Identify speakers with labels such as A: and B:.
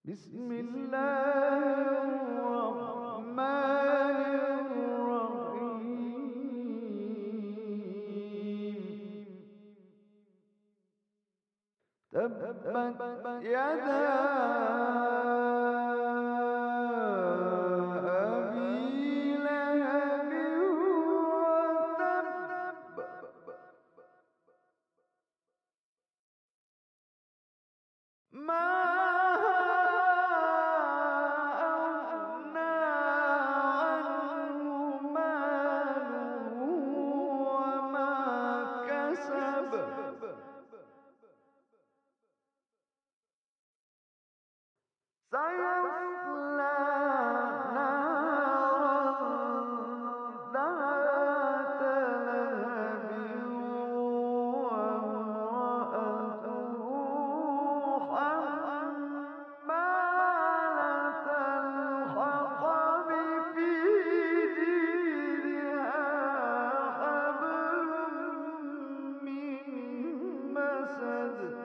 A: بسم الله الرحمن الرحيم. تبت يدا أبي لهب وتب. ما أغنى عنه ماله وما كسب. سيصلى نارا ذات لهب وامرأته حمالة الحطب في جيدها حبل من مسد.